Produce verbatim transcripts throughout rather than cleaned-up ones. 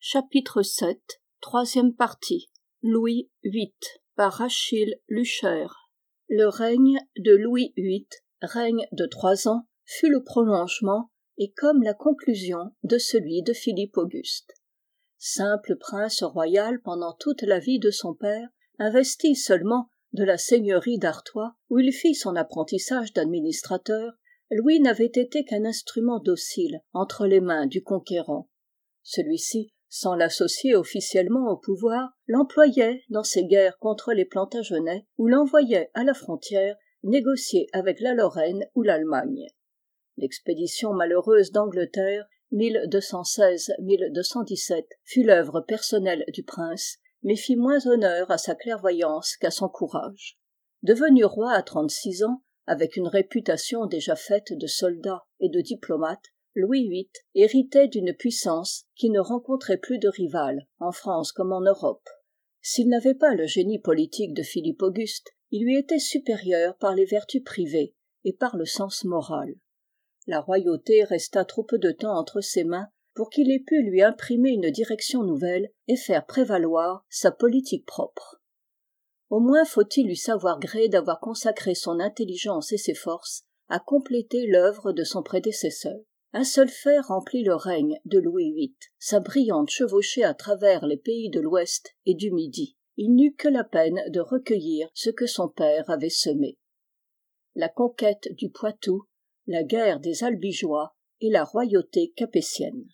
Chapitre sept, troisième partie. Louis huit, par Achille Lucher. Le règne de Louis huit, règne de trois ans, fut le prolongement et comme la conclusion de celui de Philippe Auguste. Simple prince royal pendant toute la vie de son père, investi seulement de la seigneurie d'Artois, où il fit son apprentissage d'administrateur, Louis n'avait été qu'un instrument docile entre les mains du conquérant. Celui-ci, sans l'associer officiellement au pouvoir, l'employait dans ses guerres contre les Plantagenets ou l'envoyait à la frontière négocier avec la Lorraine ou l'Allemagne. L'expédition malheureuse d'Angleterre, mille deux cent seize à mille deux cent dix-sept, fut l'œuvre personnelle du prince, mais fit moins honneur à sa clairvoyance qu'à son courage. Devenu roi à trente-six ans, avec une réputation déjà faite de soldat et de diplomate, Louis huit héritait d'une puissance qui ne rencontrait plus de rivale, en France comme en Europe. S'il n'avait pas le génie politique de Philippe Auguste, il lui était supérieur par les vertus privées et par le sens moral. La royauté resta trop peu de temps entre ses mains pour qu'il ait pu lui imprimer une direction nouvelle et faire prévaloir sa politique propre. Au moins faut-il lui savoir gré d'avoir consacré son intelligence et ses forces à compléter l'œuvre de son prédécesseur. Un seul fait remplit le règne de Louis huit, sa brillante chevauchée à travers les pays de l'Ouest et du Midi. Il n'eut que la peine de recueillir ce que son père avait semé. La conquête du Poitou, la guerre des Albigeois et la royauté capétienne.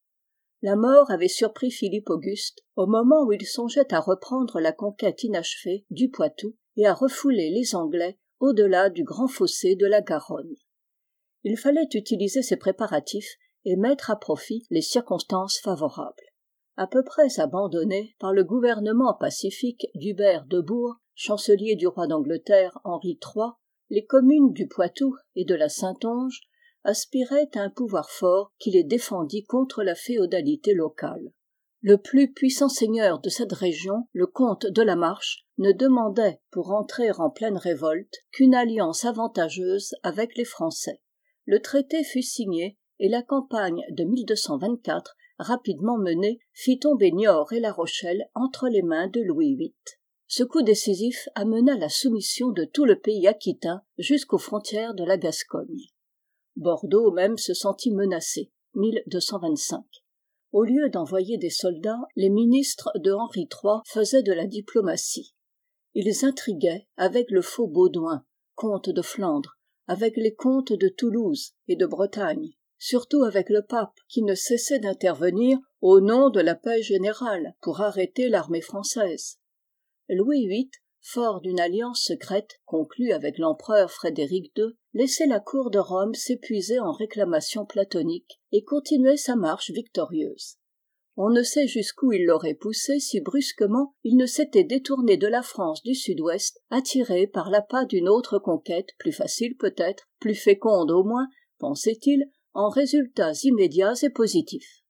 La mort avait surpris Philippe Auguste au moment où il songeait à reprendre la conquête inachevée du Poitou et à refouler les Anglais au-delà du grand fossé de la Garonne. Il fallait utiliser ces préparatifs et mettre à profit les circonstances favorables. À peu près abandonnées par le gouvernement pacifique d'Hubert de Burgh, chancelier du roi d'Angleterre Henri trois, les communes du Poitou et de la Saintonge aspiraient à un pouvoir fort qui les défendît contre la féodalité locale. Le plus puissant seigneur de cette région, le comte de la Marche, ne demandait, pour entrer en pleine révolte, qu'une alliance avantageuse avec les Français. Le traité fut signé et la campagne de mille deux cent vingt-quatre, rapidement menée, fit tomber Niort et La Rochelle entre les mains de Louis huit. Ce coup décisif amena la soumission de tout le pays aquitain jusqu'aux frontières de la Gascogne. Bordeaux même se sentit menacé, mille deux cent vingt-cinq. Au lieu d'envoyer des soldats, les ministres de Henri trois faisaient de la diplomatie. Ils intriguaient avec le faux Baudouin, comte de Flandre, avec les comtes de Toulouse et de Bretagne, surtout avec le pape qui ne cessait d'intervenir au nom de la paix générale pour arrêter l'armée française. Louis huit, fort d'une alliance secrète conclue avec l'empereur Frédéric deux, laissait la cour de Rome s'épuiser en réclamations platoniques et continuait sa marche victorieuse. On ne sait jusqu'où il l'aurait poussé si brusquement il ne s'était détourné de la France du sud-ouest, attiré par l'appât d'une autre conquête, plus facile peut-être, plus féconde au moins, pensait-il, en résultats immédiats et positifs.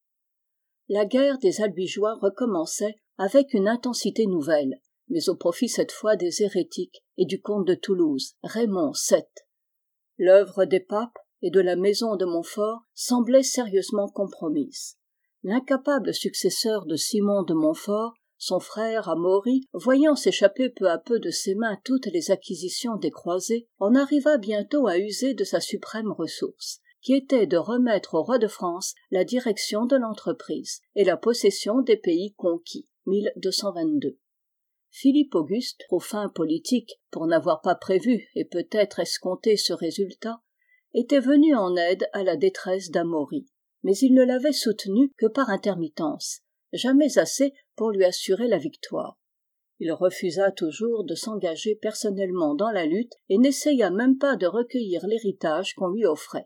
La guerre des Albigeois recommençait avec une intensité nouvelle, mais au profit cette fois des hérétiques et du comte de Toulouse, Raymond sept. L'œuvre des papes et de la maison de Montfort semblait sérieusement compromise. L'incapable successeur de Simon de Montfort, son frère Amaury, voyant s'échapper peu à peu de ses mains toutes les acquisitions des croisés, en arriva bientôt à user de sa suprême ressource, qui était de remettre au roi de France la direction de l'entreprise et la possession des pays conquis, mille deux cent vingt-deux. Philippe Auguste, trop fin politique pour n'avoir pas prévu et peut-être escompté ce résultat, était venu en aide à la détresse d'Amaury. Mais il ne l'avait soutenu que par intermittence, jamais assez pour lui assurer la victoire. Il refusa toujours de s'engager personnellement dans la lutte et n'essaya même pas de recueillir l'héritage qu'on lui offrait.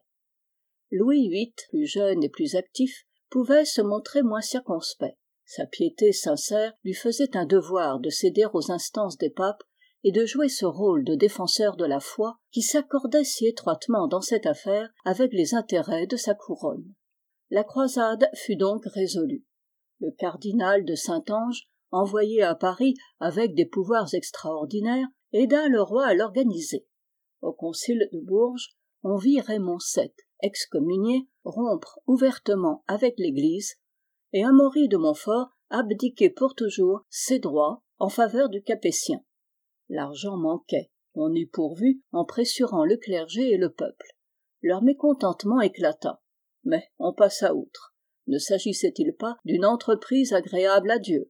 Louis huit, plus jeune et plus actif, pouvait se montrer moins circonspect. Sa piété sincère lui faisait un devoir de céder aux instances des papes et de jouer ce rôle de défenseur de la foi qui s'accordait si étroitement dans cette affaire avec les intérêts de sa couronne. La croisade fut donc résolue. Le cardinal de Saintonge, envoyé à Paris avec des pouvoirs extraordinaires, aida le roi à l'organiser. Au concile de Bourges, on vit Raymond sept, excommunié, rompre ouvertement avec l'Église, et Amaury de Montfort abdiquer pour toujours ses droits en faveur du Capétien. L'argent manquait, on y pourvu en pressurant le clergé et le peuple. Leur mécontentement éclata, mais on passa outre. Ne s'agissait-il pas d'une entreprise agréable à Dieu?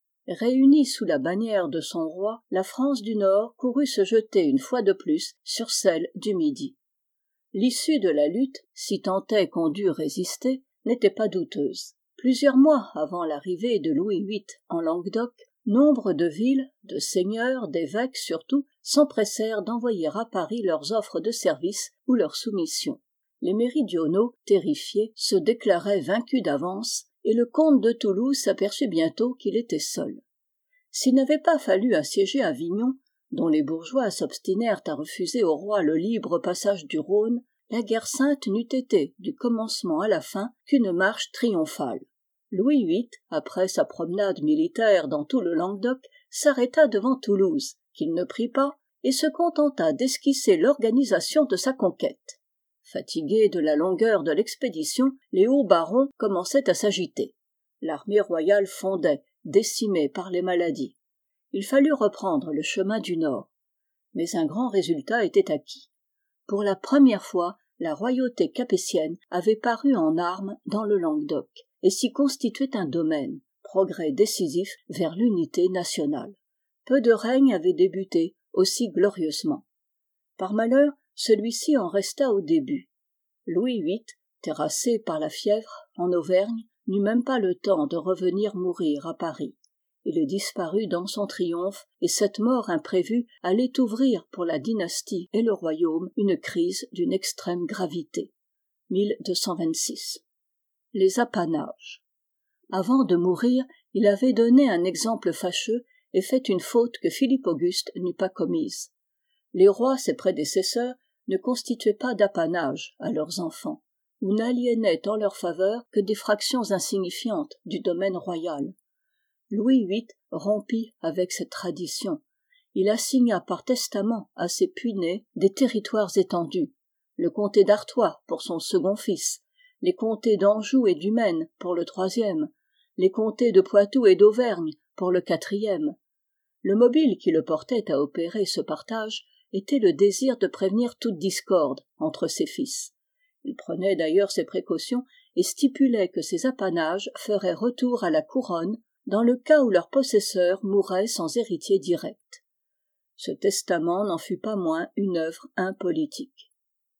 Réunie sous la bannière de son roi, la France du Nord courut se jeter une fois de plus sur celle du Midi. L'issue de la lutte, si tant est qu'on dût résister, n'était pas douteuse. Plusieurs mois avant l'arrivée de Louis huit en Languedoc, nombre de villes, de seigneurs, d'évêques surtout, s'empressèrent d'envoyer à Paris leurs offres de service ou leur soumission. Les méridionaux, terrifiés, se déclaraient vaincus d'avance, et le comte de Toulouse s'aperçut bientôt qu'il était seul. S'il n'avait pas fallu assiéger Avignon, dont les bourgeois s'obstinèrent à refuser au roi le libre passage du Rhône, la guerre sainte n'eût été, du commencement à la fin, qu'une marche triomphale. Louis huit, après sa promenade militaire dans tout le Languedoc, s'arrêta devant Toulouse, qu'il ne prit pas, et se contenta d'esquisser l'organisation de sa conquête. Fatigués de la longueur de l'expédition, les hauts barons commençaient à s'agiter. L'armée royale fondait, décimée par les maladies. Il fallut reprendre le chemin du Nord. Mais un grand résultat était acquis. Pour la première fois, la royauté capétienne avait paru en armes dans le Languedoc, et s'y constituait un domaine, progrès décisif vers l'unité nationale. Peu de règnes avaient débuté aussi glorieusement. Par malheur, celui-ci en resta au début. Louis huit, terrassé par la fièvre en Auvergne, n'eut même pas le temps de revenir mourir à Paris. Il disparut dans son triomphe, et cette mort imprévue allait ouvrir pour la dynastie et le royaume une crise d'une extrême gravité. mille deux cent vingt-six. Les apanages. Avant de mourir, il avait donné un exemple fâcheux et fait une faute que Philippe Auguste n'eût pas commise. Les rois, ses prédécesseurs, ne constituaient pas d'apanage à leurs enfants, ou n'aliénaient en leur faveur que des fractions insignifiantes du domaine royal. Louis huit rompit avec cette tradition. Il assigna par testament à ses puînés des territoires étendus, le comté d'Artois pour son second fils, les comtés d'Anjou et du Maine pour le troisième, les comtés de Poitou et d'Auvergne pour le quatrième. Le mobile qui le portait à opérer ce partage était le désir de prévenir toute discorde entre ses fils. Il prenait d'ailleurs ses précautions et stipulait que ces apanages feraient retour à la couronne dans le cas où leur possesseur mourrait sans héritier direct. Ce testament n'en fut pas moins une œuvre impolitique.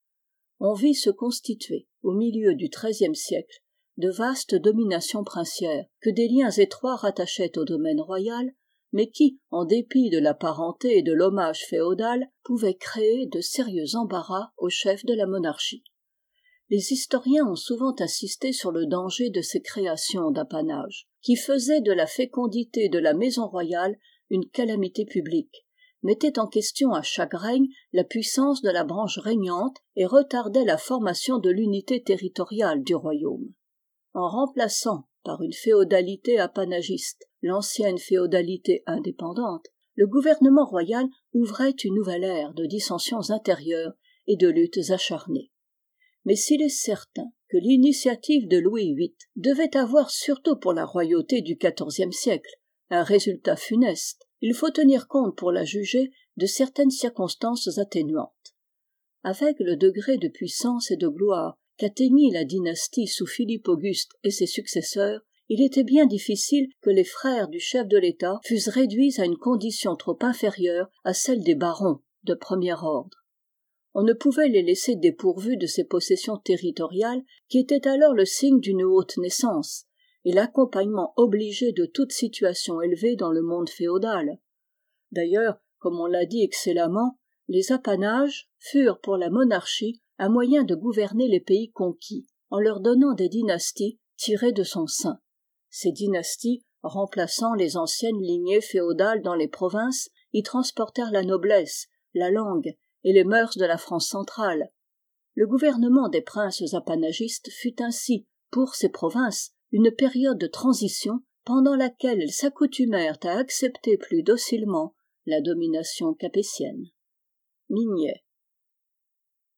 On vit se constituer, au milieu du treizième siècle, de vastes dominations princières que des liens étroits rattachaient au domaine royal, mais qui, en dépit de la parenté et de l'hommage féodal, pouvaient créer de sérieux embarras aux chefs de la monarchie. Les historiens ont souvent insisté sur le danger de ces créations d'apanage, qui faisaient de la fécondité de la maison royale une calamité publique, mettaient en question à chaque règne la puissance de la branche régnante et retardaient la formation de l'unité territoriale du royaume. En remplaçant par une féodalité apanagiste l'ancienne féodalité indépendante, le gouvernement royal ouvrait une nouvelle ère de dissensions intérieures et de luttes acharnées. Mais s'il est certain que l'initiative de Louis huit devait avoir surtout pour la royauté du quatorzième siècle un résultat funeste, il faut tenir compte pour la juger de certaines circonstances atténuantes. Avec le degré de puissance et de gloire qu'atteignit la dynastie sous Philippe Auguste et ses successeurs, il était bien difficile que les frères du chef de l'État fussent réduits à une condition trop inférieure à celle des barons de premier ordre. On ne pouvait les laisser dépourvus de ces possessions territoriales qui étaient alors le signe d'une haute naissance et l'accompagnement obligé de toute situation élevée dans le monde féodal. D'ailleurs, comme on l'a dit excellemment, les apanages furent pour la monarchie un moyen de gouverner les pays conquis, en leur donnant des dynasties tirées de son sein. Ces dynasties, remplaçant les anciennes lignées féodales dans les provinces, y transportèrent la noblesse, la langue et les mœurs de la France centrale. Le gouvernement des princes apanagistes fut ainsi, pour ces provinces, une période de transition pendant laquelle elles s'accoutumèrent à accepter plus docilement la domination capétienne. Mignet.